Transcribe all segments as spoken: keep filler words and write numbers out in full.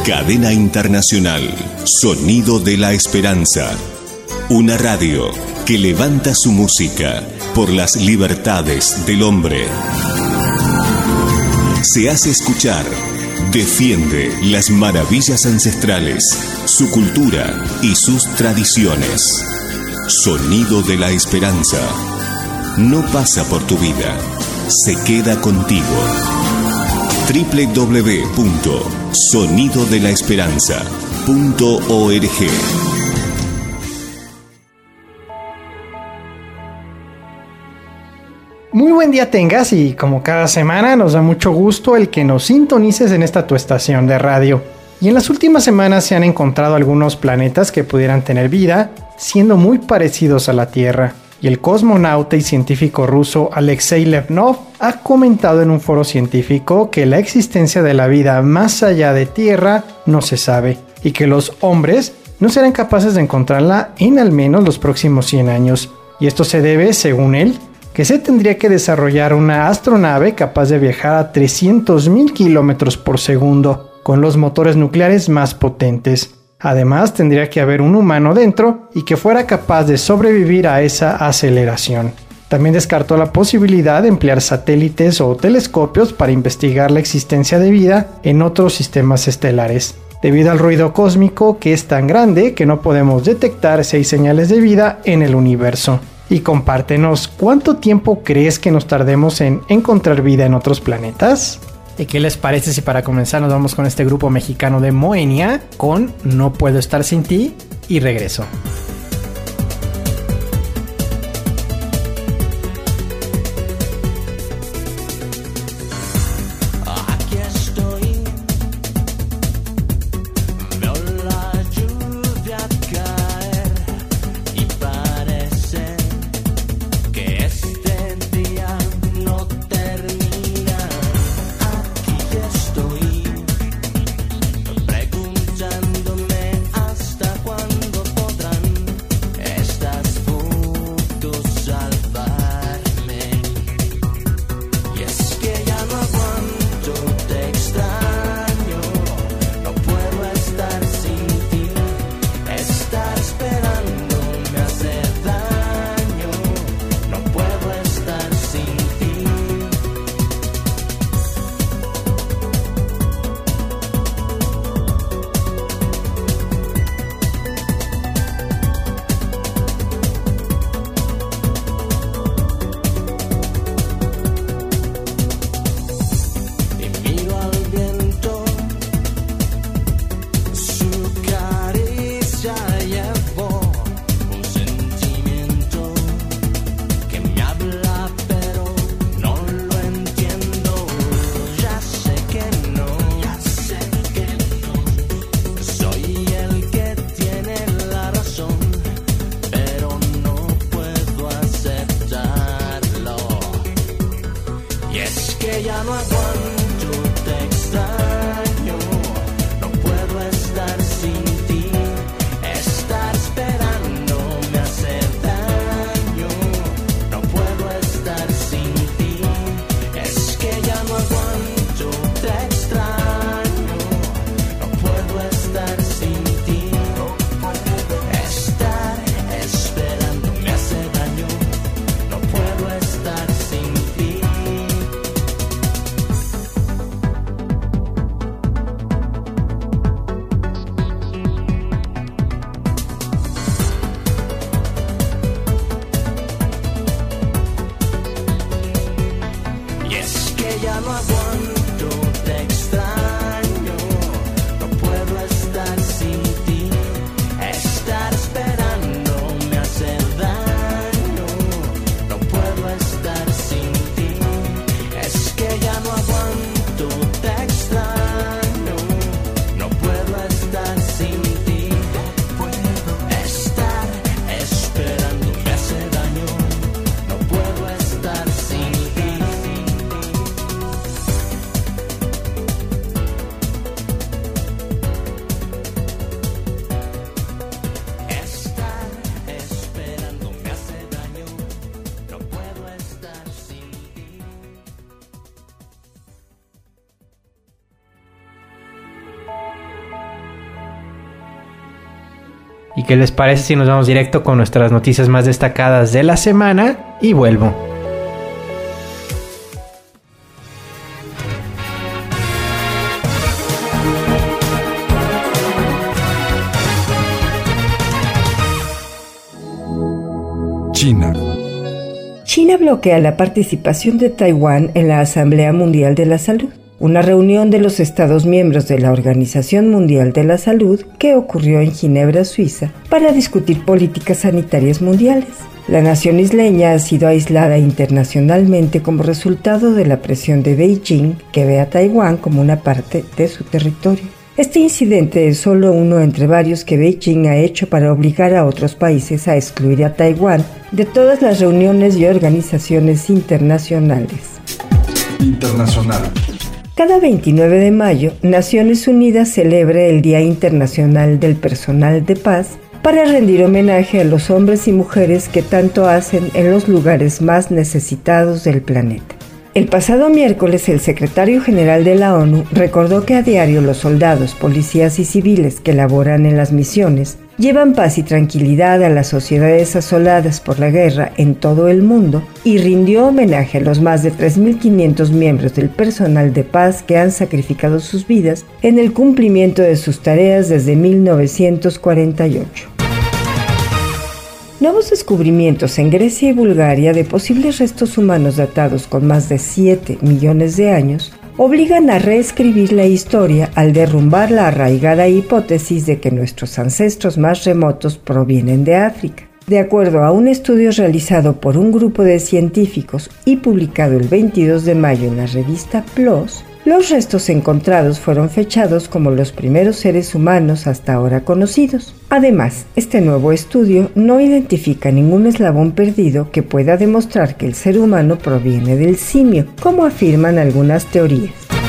Cadena Internacional, Sonido de la Esperanza. Una radio que levanta su música por las libertades del hombre. Se hace escuchar, defiende las maravillas ancestrales, su cultura y sus tradiciones. Sonido de la Esperanza. No pasa por tu vida, se queda contigo. doble u doble u doble u punto sonido de la esperanza punto org. Muy buen día tengas, y como cada semana nos da mucho gusto el que nos sintonices en esta tu estación de radio. Y en las últimas semanas se han encontrado algunos planetas que pudieran tener vida, siendo muy parecidos a la Tierra. Y el cosmonauta y científico ruso Alexei Leonov ha comentado en un foro científico que la existencia de la vida más allá de Tierra no se sabe, y que los hombres no serán capaces de encontrarla en al menos los próximos cien años. Y esto se debe, según él, que se tendría que desarrollar una astronave capaz de viajar a trescientos mil kilómetros por segundo, con los motores nucleares más potentes. Además, tendría que haber un humano dentro y que fuera capaz de sobrevivir a esa aceleración. También descartó la posibilidad de emplear satélites o telescopios para investigar la existencia de vida en otros sistemas estelares, debido al ruido cósmico que es tan grande que no podemos detectar si hay señales de vida en el universo. Y compártenos, ¿cuánto tiempo crees que nos tardemos en encontrar vida en otros planetas? ¿Y qué les parece si para comenzar nos vamos con este grupo mexicano de Moenia con No Puedo Estar Sin Ti y regreso? Preguntándome hasta cuándo podrán ¿Y qué les parece si nos vamos directo con nuestras noticias más destacadas de la semana? Y vuelvo. China. China bloquea la participación de Taiwán en la Asamblea Mundial de la Salud, una reunión de los Estados miembros de la Organización Mundial de la Salud que ocurrió en Ginebra, Suiza, para discutir políticas sanitarias mundiales. La nación isleña ha sido aislada internacionalmente como resultado de la presión de Beijing, que ve a Taiwán como una parte de su territorio. Este incidente es solo uno entre varios que Beijing ha hecho para obligar a otros países a excluir a Taiwán de todas las reuniones y organizaciones internacionales. Internacional. Cada veintinueve de mayo, Naciones Unidas celebra el Día Internacional del Personal de Paz para rendir homenaje a los hombres y mujeres que tanto hacen en los lugares más necesitados del planeta. El pasado miércoles, el secretario general de la ONU recordó que a diario los soldados, policías y civiles que laboran en las misiones llevan paz y tranquilidad a las sociedades asoladas por la guerra en todo el mundo y rindió homenaje a los más de tres mil quinientos miembros del personal de paz que han sacrificado sus vidas en el cumplimiento de sus tareas desde mil novecientos cuarenta y ocho. Nuevos descubrimientos en Grecia y Bulgaria de posibles restos humanos datados con más de siete millones de años obligan a reescribir la historia al derrumbar la arraigada hipótesis de que nuestros ancestros más remotos provienen de África. De acuerdo a un estudio realizado por un grupo de científicos y publicado el veintidós de mayo en la revista PLOS, los restos encontrados fueron fechados como los primeros seres humanos hasta ahora conocidos. Además, este nuevo estudio no identifica ningún eslabón perdido que pueda demostrar que el ser humano proviene del simio, como afirman algunas teorías.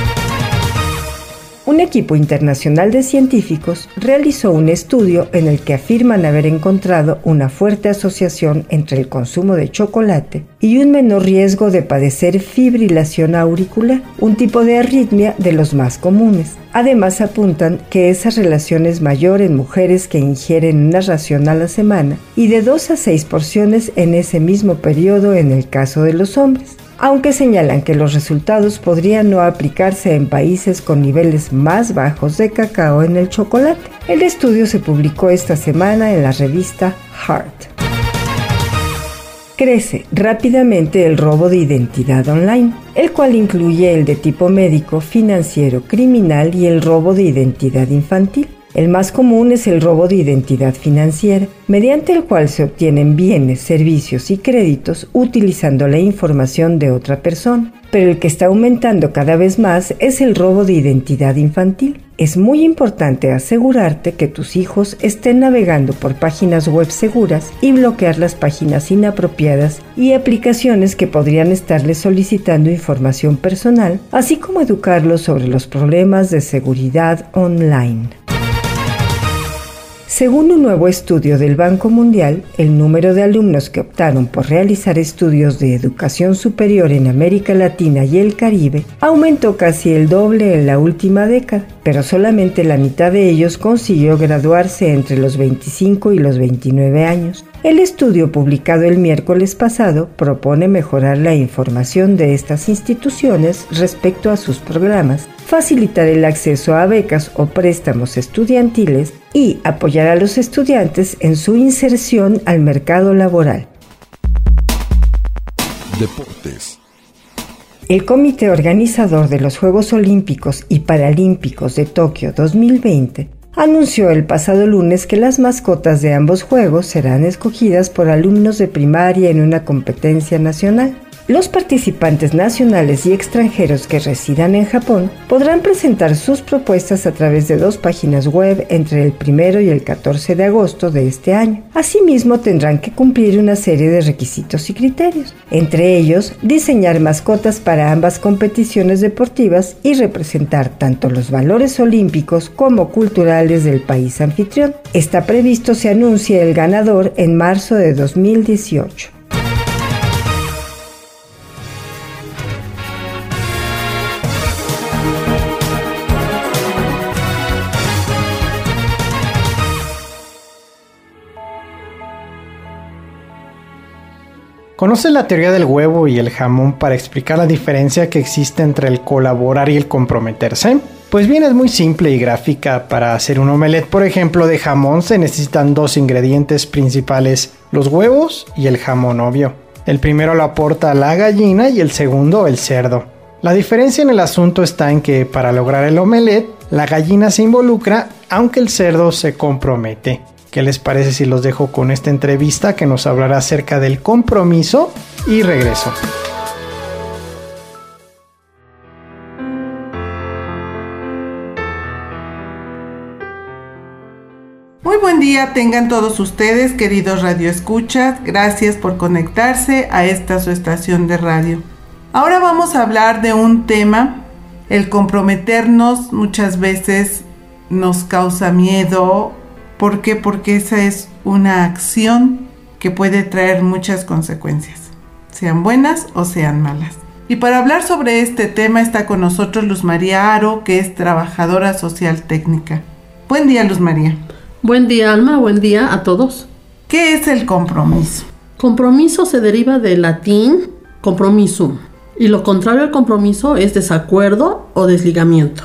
Un equipo internacional de científicos realizó un estudio en el que afirman haber encontrado una fuerte asociación entre el consumo de chocolate y un menor riesgo de padecer fibrilación auricular, un tipo de arritmia de los más comunes. Además, apuntan que esa relación es mayor en mujeres que ingieren una ración a la semana y de dos a seis porciones en ese mismo periodo en el caso de los hombres, aunque señalan que los resultados podrían no aplicarse en países con niveles más bajos de cacao en el chocolate. El estudio se publicó esta semana en la revista Heart. Crece rápidamente el robo de identidad online, el cual incluye el de tipo médico, financiero, criminal y el robo de identidad infantil. El más común es el robo de identidad financiera, mediante el cual se obtienen bienes, servicios y créditos utilizando la información de otra persona. Pero el que está aumentando cada vez más es el robo de identidad infantil. Es muy importante asegurarte que tus hijos estén navegando por páginas web seguras y bloquear las páginas inapropiadas y aplicaciones que podrían estarles solicitando información personal, así como educarlos sobre los problemas de seguridad online. Según un nuevo estudio del Banco Mundial, el número de alumnos que optaron por realizar estudios de educación superior en América Latina y el Caribe aumentó casi el doble en la última década, pero solamente la mitad de ellos consiguió graduarse entre los veinticinco y los veintinueve años. El estudio publicado el miércoles pasado propone mejorar la información de estas instituciones respecto a sus programas, facilitar el acceso a becas o préstamos estudiantiles y apoyar a los estudiantes en su inserción al mercado laboral. Deportes. El comité organizador de los Juegos Olímpicos y Paralímpicos de Tokio dos mil veinte anunció el pasado lunes que las mascotas de ambos juegos serán escogidas por alumnos de primaria en una competencia nacional. Los participantes nacionales y extranjeros que residan en Japón podrán presentar sus propuestas a través de dos páginas web entre el primero y el catorce de agosto de este año. Asimismo, tendrán que cumplir una serie de requisitos y criterios, entre ellos diseñar mascotas para ambas competiciones deportivas y representar tanto los valores olímpicos como culturales del país anfitrión. Está previsto se anuncie el ganador en marzo de dos mil dieciocho. ¿Conoces la teoría del huevo y el jamón para explicar la diferencia que existe entre el colaborar y el comprometerse? Pues bien, es muy simple y gráfica. Para hacer un omelette, por ejemplo, de jamón se necesitan dos ingredientes principales, los huevos y el jamón, obvio. El primero lo aporta la gallina y el segundo el cerdo. La diferencia en el asunto está en que para lograr el omelette, la gallina se involucra, aunque el cerdo se compromete. ¿Qué les parece si los dejo con esta entrevista que nos hablará acerca del compromiso? Y regreso. Muy buen día tengan todos ustedes, queridos radioescuchas. Gracias por conectarse a esta su estación de radio. Ahora vamos a hablar de un tema. El comprometernos muchas veces nos causa miedo. ¿Por qué? Porque esa es una acción que puede traer muchas consecuencias, sean buenas o sean malas. Y para hablar sobre este tema está con nosotros Luz María Aro, que es trabajadora social técnica. Buen día, Luz María. Buen día, Alma. Buen día a todos. ¿Qué es el compromiso? Compromiso se deriva del latín compromisum, y lo contrario al compromiso es desacuerdo o desligamiento.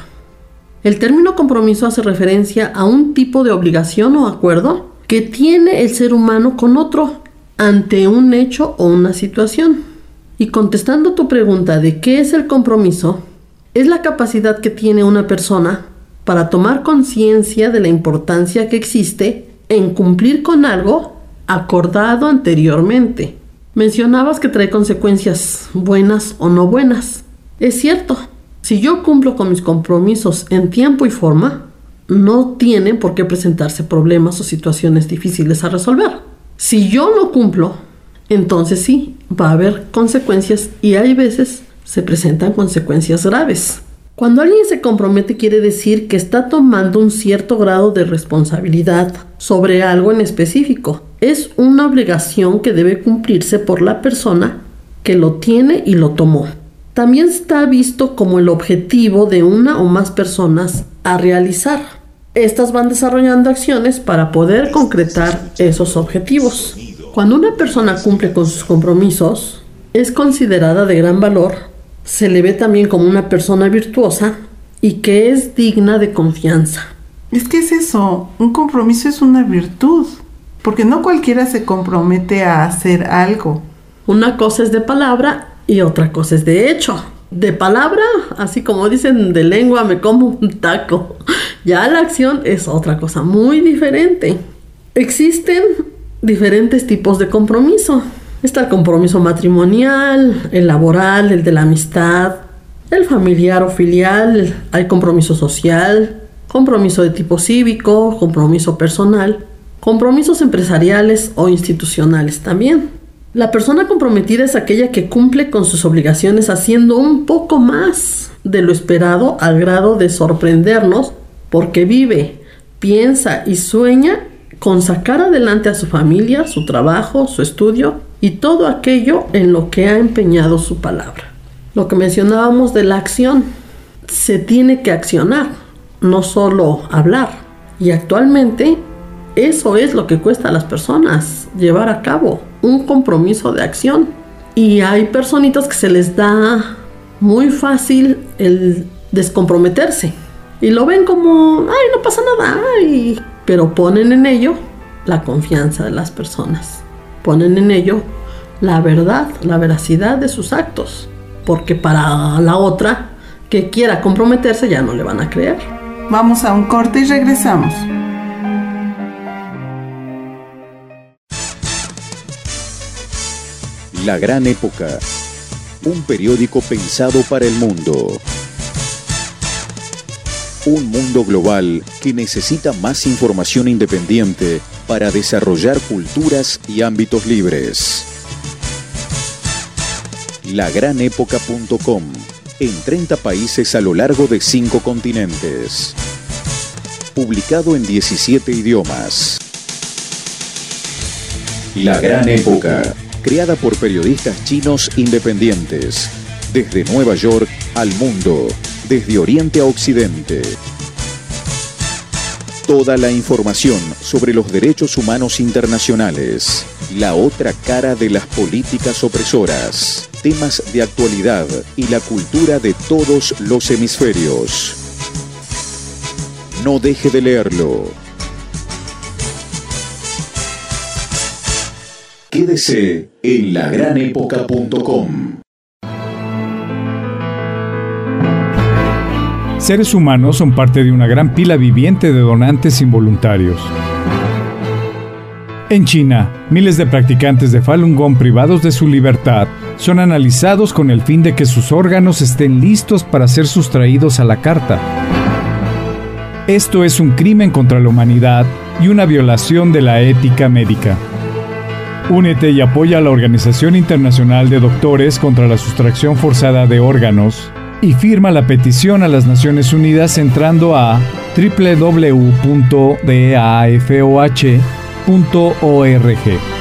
El término compromiso hace referencia a un tipo de obligación o acuerdo que tiene el ser humano con otro ante un hecho o una situación. Y contestando tu pregunta de qué es el compromiso, es la capacidad que tiene una persona para tomar conciencia de la importancia que existe en cumplir con algo acordado anteriormente. Mencionabas que trae consecuencias buenas o no buenas. Es cierto. Si yo cumplo con mis compromisos en tiempo y forma, no tienen por qué presentarse problemas o situaciones difíciles a resolver. Si yo no cumplo, entonces sí, va a haber consecuencias y hay veces se presentan consecuencias graves. Cuando alguien se compromete quiere decir que está tomando un cierto grado de responsabilidad sobre algo en específico. Es una obligación que debe cumplirse por la persona que lo tiene y lo tomó. También está visto como el objetivo de una o más personas a realizar. Estas van desarrollando acciones para poder concretar esos objetivos. Cuando una persona cumple con sus compromisos, es considerada de gran valor. Se le ve también como una persona virtuosa y que es digna de confianza. Es que es eso, un compromiso es una virtud, porque no cualquiera se compromete a hacer algo. Una cosa es de palabra y otra cosa es de hecho. De palabra, así como dicen, de lengua me como un taco. Ya la acción es otra cosa muy diferente. Existen diferentes tipos de compromiso. Está el compromiso matrimonial, el laboral, el de la amistad, el familiar o filial, hay compromiso social, compromiso de tipo cívico, compromiso personal, compromisos empresariales o institucionales también. La persona comprometida es aquella que cumple con sus obligaciones haciendo un poco más de lo esperado al grado de sorprendernos porque vive, piensa y sueña con sacar adelante a su familia, su trabajo, su estudio y todo aquello en lo que ha empeñado su palabra. Lo que mencionábamos de la acción, se tiene que accionar, no solo hablar. Y actualmente eso es lo que cuesta a las personas, llevar a cabo un compromiso de acción. Y hay personitas que se les da muy fácil el descomprometerse. Y lo ven como, ay, no pasa nada, ay. Pero ponen en ello la confianza de las personas. Ponen en ello la verdad, la veracidad de sus actos. Porque para la otra que quiera comprometerse ya no le van a creer. Vamos a un corte y regresamos. La Gran Época, un periódico pensado para el mundo. Un mundo global que necesita más información independiente para desarrollar culturas y ámbitos libres. la gran época punto com, en treinta países a lo largo de cinco continentes. Publicado en diecisiete idiomas. La Gran Época, creada por periodistas chinos independientes, desde Nueva York al mundo, desde Oriente a Occidente. Toda la información sobre los derechos humanos internacionales, la otra cara de las políticas opresoras, temas de actualidad y la cultura de todos los hemisferios. No deje de leerlo. Quédese en la gran época punto com. Seres humanos son parte de una gran pila viviente de donantes involuntarios. En China, miles de practicantes de Falun Gong privados de su libertad son analizados con el fin de que sus órganos estén listos para ser sustraídos a la carta. Esto es un crimen contra la humanidad y una violación de la ética médica. Únete y apoya a la Organización Internacional de Doctores contra la Sustracción Forzada de Órganos y firma la petición a las Naciones Unidas entrando a doble u doble u doble u punto d a f o h punto org.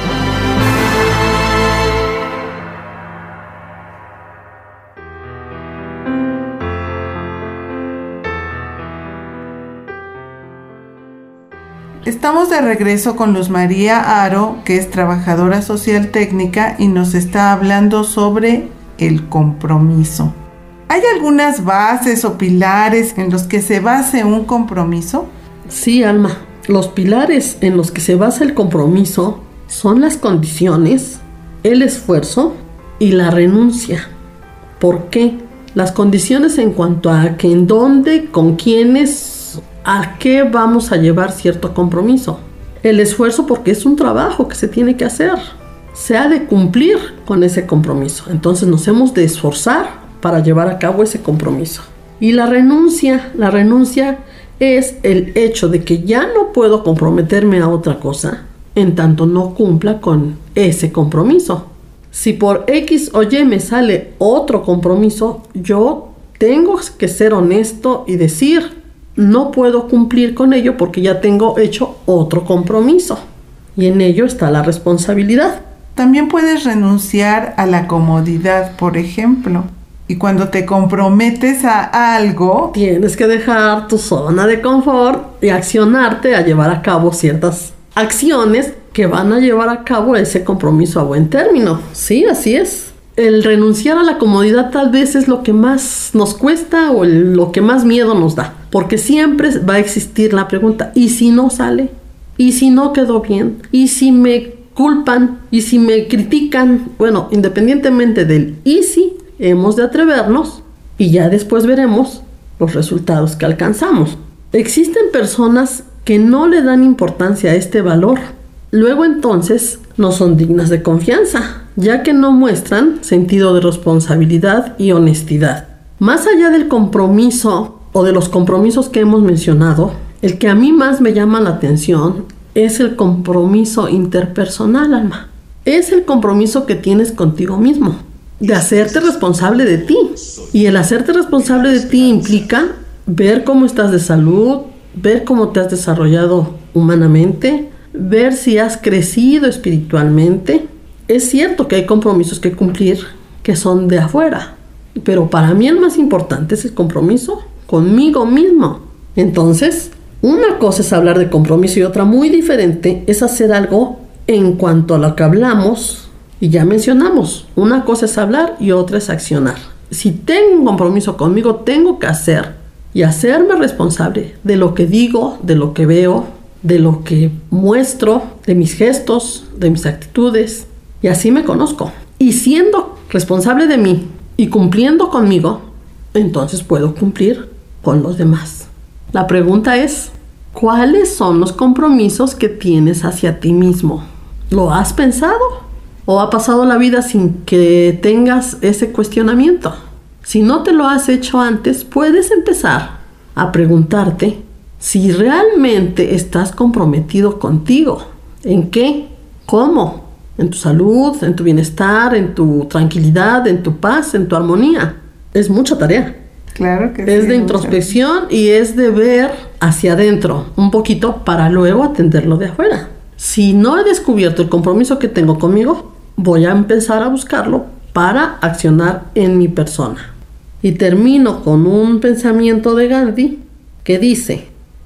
Estamos de regreso con Luz María Aro, que es trabajadora social técnica y nos está hablando sobre el compromiso. ¿Hay algunas bases o pilares en los que se base un compromiso? Sí, Alma. Los pilares en los que se basa el compromiso son las condiciones, el esfuerzo y la renuncia. ¿Por qué? Las condiciones en cuanto a que en dónde, con quiénes, a qué vamos a llevar cierto compromiso. El esfuerzo porque es un trabajo que se tiene que hacer. Se ha de cumplir con ese compromiso. Entonces nos hemos de esforzar para llevar a cabo ese compromiso. Y la renuncia, la renuncia es el hecho de que ya no puedo comprometerme a otra cosa en tanto no cumpla con ese compromiso. Si por X o Y me sale otro compromiso, yo tengo que ser honesto y decir, no puedo cumplir con ello porque ya tengo hecho otro compromiso. Y en ello está la responsabilidad. También puedes renunciar a la comodidad, por ejemplo. Y cuando te comprometes a algo, tienes que dejar tu zona de confort y accionarte a llevar a cabo ciertas acciones que van a llevar a cabo ese compromiso a buen término. Sí, así es. El renunciar a la comodidad tal vez es lo que más nos cuesta o el, lo que más miedo nos da. Porque siempre va a existir la pregunta, ¿y si no sale? ¿Y si no quedó bien? ¿Y si me culpan? ¿Y si me critican? Bueno, independientemente del ¿y si? Hemos de atrevernos y ya después veremos los resultados que alcanzamos. Existen personas que no le dan importancia a este valor. Luego entonces no son dignas de confianza, ya que no muestran sentido de responsabilidad y honestidad. Más allá del compromiso o de los compromisos que hemos mencionado, el que a mí más me llama la atención es el compromiso interpersonal, Alma. Es el compromiso que tienes contigo mismo, de hacerte responsable de ti. Y el hacerte responsable de ti implica ver cómo estás de salud, ver cómo te has desarrollado humanamente, ver si has crecido espiritualmente. Es cierto que hay compromisos que cumplir que son de afuera, pero para mí el más importante es el compromiso conmigo mismo. Entonces, una cosa es hablar de compromiso y otra muy diferente es hacer algo en cuanto a lo que hablamos. Y ya mencionamos, una cosa es hablar y otra es accionar. Si tengo un compromiso conmigo, tengo que hacer y hacerme responsable de lo que digo, de lo que veo, de lo que muestro, de mis gestos, de mis actitudes. Y así me conozco. Y siendo responsable de mí y cumpliendo conmigo, entonces puedo cumplir con los demás. La pregunta es, ¿cuáles son los compromisos que tienes hacia ti mismo? ¿Lo has pensado? ¿O ha pasado la vida sin que tengas ese cuestionamiento? Si no te lo has hecho antes, puedes empezar a preguntarte si realmente estás comprometido contigo. ¿En qué? ¿Cómo? ¿En tu salud? ¿En tu bienestar? ¿En tu tranquilidad? ¿En tu paz? ¿En tu armonía? Es mucha tarea. Claro que sí. Es de introspección y es de ver hacia adentro un poquito para luego atenderlo de afuera. Si no he descubierto el compromiso que tengo conmigo, voy a empezar a buscarlo para accionar en mi persona. Y termino con un pensamiento de Gandhi que dice,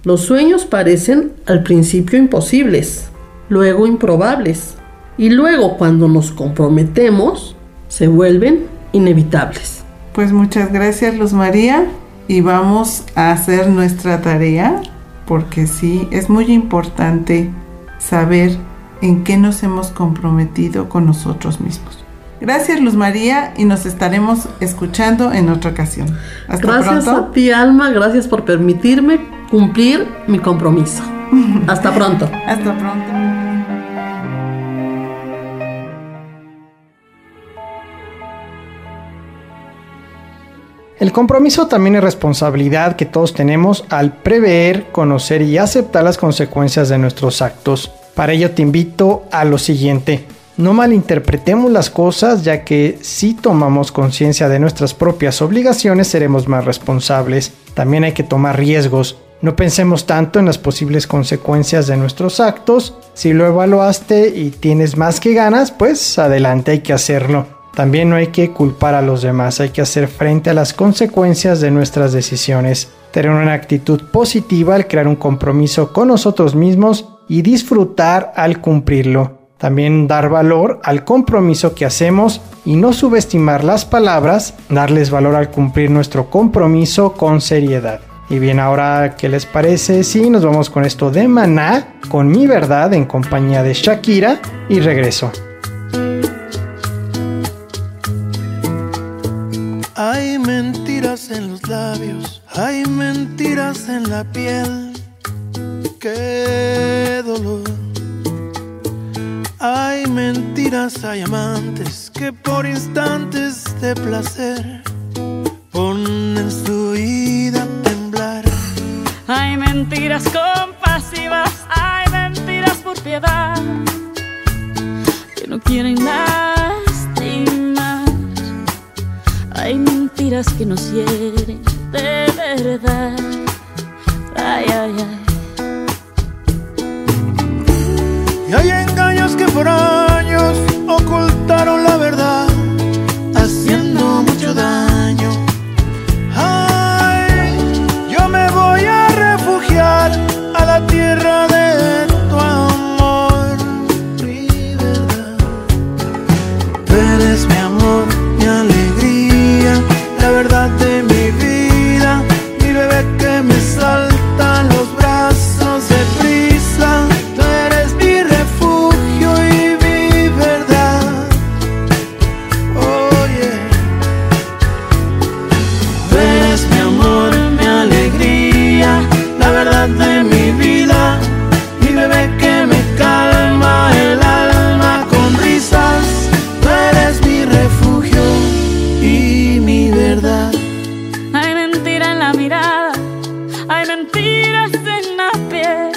Los sueños parecen al principio imposibles, luego improbables, y luego cuando nos comprometemos, se vuelven inevitables. Pues muchas gracias, Luz María, y vamos a hacer nuestra tarea, porque sí, es muy importante saber en qué nos hemos comprometido con nosotros mismos. Gracias, Luz María, y nos estaremos escuchando en otra ocasión. Hasta gracias pronto. a ti, Alma, gracias por permitirme cumplir mi compromiso. Hasta pronto. Hasta pronto. El compromiso también es responsabilidad que todos tenemos al prever, conocer y aceptar las consecuencias de nuestros actos. Para ello te invito a lo siguiente. No malinterpretemos las cosas, ya que si tomamos conciencia de nuestras propias obligaciones seremos más responsables. También hay que tomar riesgos. No pensemos tanto en las posibles consecuencias de nuestros actos. Si lo evaluaste y tienes más que ganas, pues adelante, hay que hacerlo. También no hay que culpar a los demás, hay que hacer frente a las consecuencias de nuestras decisiones. Tener una actitud positiva al crear un compromiso con nosotros mismos y disfrutar al cumplirlo. También dar valor al compromiso que hacemos y no subestimar las palabras, darles valor al cumplir nuestro compromiso con seriedad. Y bien, ahora, ¿qué les parece si nos vamos con esto de Maná, con Mi Verdad, en compañía de Shakira, y regreso? Hay mentiras en los labios, hay mentiras en la piel, qué dolor. Hay mentiras, hay amantes que por instantes de placer ponen su vida a temblar. Hay mentiras compasivas, hay mentiras por piedad, que no quieren lastimar. Hay mentiras que nos hieren de verdad. Ay, ay, ay. Y hay engaños que por años ocultaron la verdad, haciendo mucho daño. Ay, yo me voy a refugiar a la tierra de tu amor, mi verdad. Tú eres mi amor, mi alegría, la verdad de mi vida, mi bebé que me salta en los brazos de prisa. Tú eres mi refugio y mi verdad. Oh yeah. Tú eres mi amor, mi alegría, la verdad de mi vida, mi bebé que me calma el alma con risas. Tú eres mi refugio y mi verdad. Hay mentira en la mirada, hay mentiras en la piel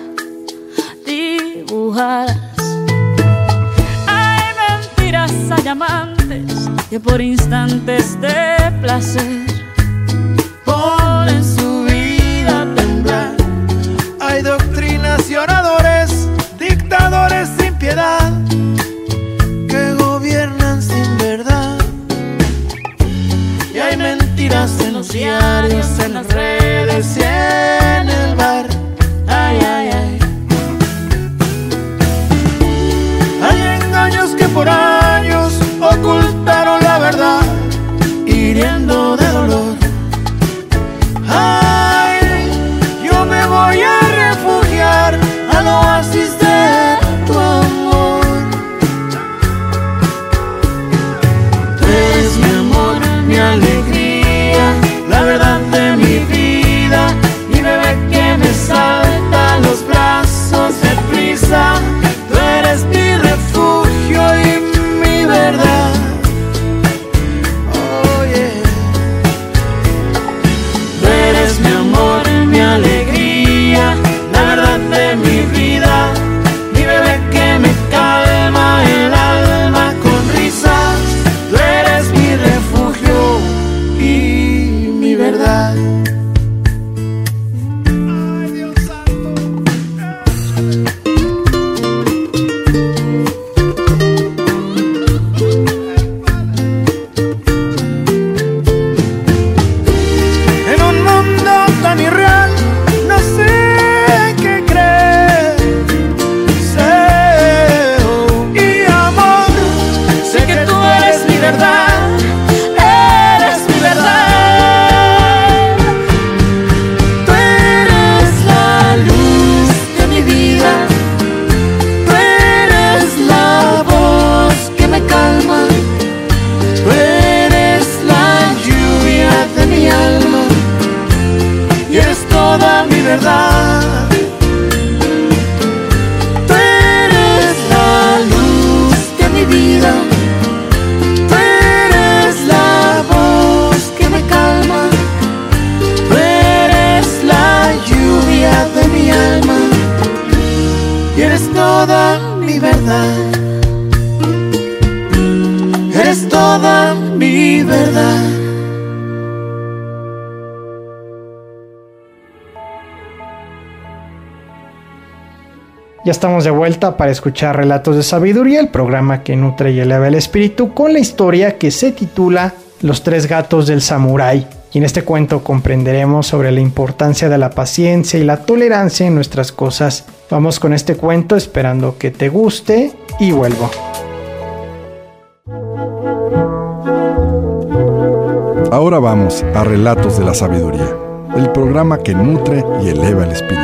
dibujadas. Hay mentiras, hay amantes que por instantes de placer Ponen su vida a temblar. Hay doctrinas y oradores, dictadores sin piedad, que gobiernan sin verdad. Y hay mentiras en los diarios, en las redes y en el bar. Ay, ay, ay. Hay engaños que por años ocultaron la verdad, hiriendo de dolor. toda mi verdad. Tú eres la luz de mi vida. Tú eres la voz que me calma. Tú eres la lluvia de mi alma. Y eres toda mi verdad. Eres toda mi verdad. Ya estamos de vuelta para escuchar Relatos de Sabiduría, el programa que nutre y eleva el espíritu, con la historia que se titula Los tres gatos del samurái. Y en este cuento comprenderemos sobre la importancia de la paciencia y la tolerancia en nuestras cosas. Vamos con este cuento esperando que te guste y vuelvo. Ahora vamos a Relatos de la Sabiduría, el programa que nutre y eleva el espíritu.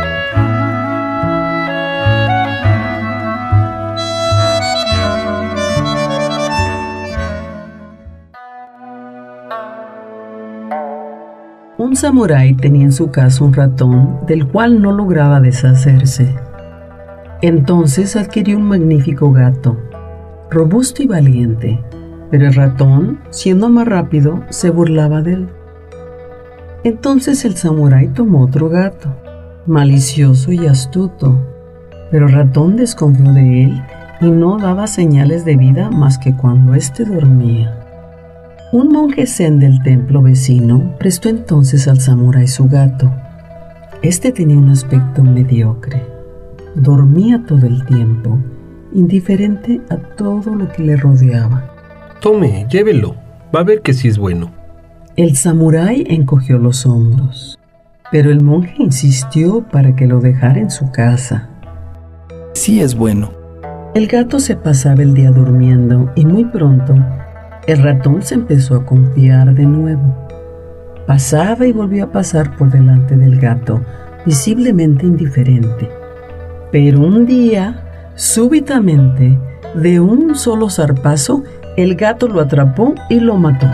Un samurái tenía en su casa un ratón del cual no lograba deshacerse. Entonces adquirió un magnífico gato, robusto y valiente, pero el ratón, siendo más rápido, se burlaba de él. Entonces el samurái tomó otro gato, malicioso y astuto, pero el ratón desconfió de él y no daba señales de vida más que cuando éste dormía. Un monje zen del templo vecino prestó entonces al samurái su gato. Este tenía un aspecto mediocre. Dormía todo el tiempo, indiferente a todo lo que le rodeaba. Tome, llévelo. Va a ver que sí es bueno. El samurái encogió los hombros, pero el monje insistió para que lo dejara en su casa. Sí es bueno. El gato se pasaba el día durmiendo y muy pronto el ratón se empezó a confiar de nuevo. Pasaba y volvió a pasar por delante del gato, visiblemente indiferente. Pero un día, súbitamente, de un solo zarpazo, el gato lo atrapó y lo mató.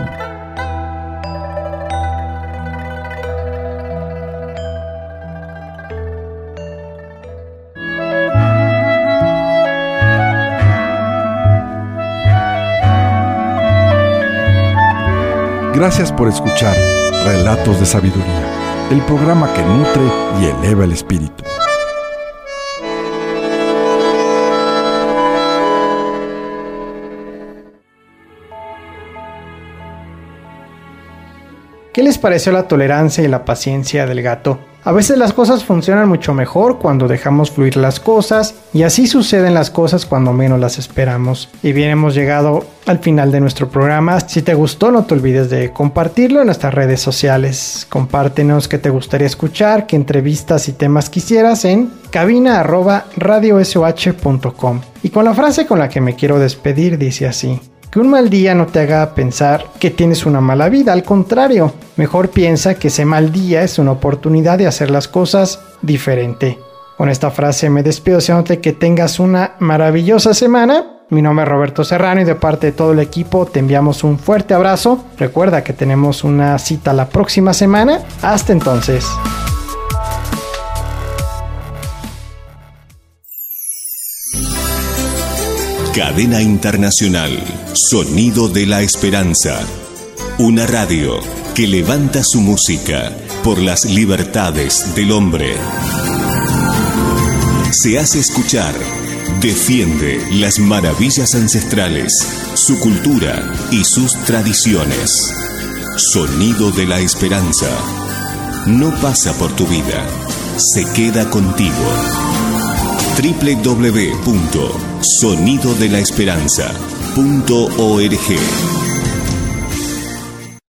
Gracias por escuchar Relatos de Sabiduría, el programa que nutre y eleva el espíritu. ¿Qué les pareció la tolerancia y la paciencia del gato? A veces las cosas funcionan mucho mejor cuando dejamos fluir las cosas, y así suceden las cosas cuando menos las esperamos. Y bien, hemos llegado al final de nuestro programa. Si te gustó, no te olvides de compartirlo en nuestras redes sociales. Compártenos qué te gustaría escuchar, qué entrevistas y temas quisieras en cabina arroba radio s o h punto com. Y con la frase con la que me quiero despedir dice así: que un mal día no te haga pensar que tienes una mala vida, al contrario, mejor piensa que ese mal día es una oportunidad de hacer las cosas diferente. Con esta frase me despido deseándote que tengas una maravillosa semana. Mi nombre es Roberto Serrano y de parte de todo el equipo te enviamos un fuerte abrazo. Recuerda que tenemos una cita la próxima semana. Hasta entonces. Cadena Internacional, Sonido de la Esperanza. Una radio que levanta su música por las libertades del hombre. Se hace escuchar, defiende las maravillas ancestrales, su cultura y sus tradiciones. Sonido de la Esperanza. No pasa por tu vida, se queda contigo. doble u doble u doble u punto sonido de la esperanza punto org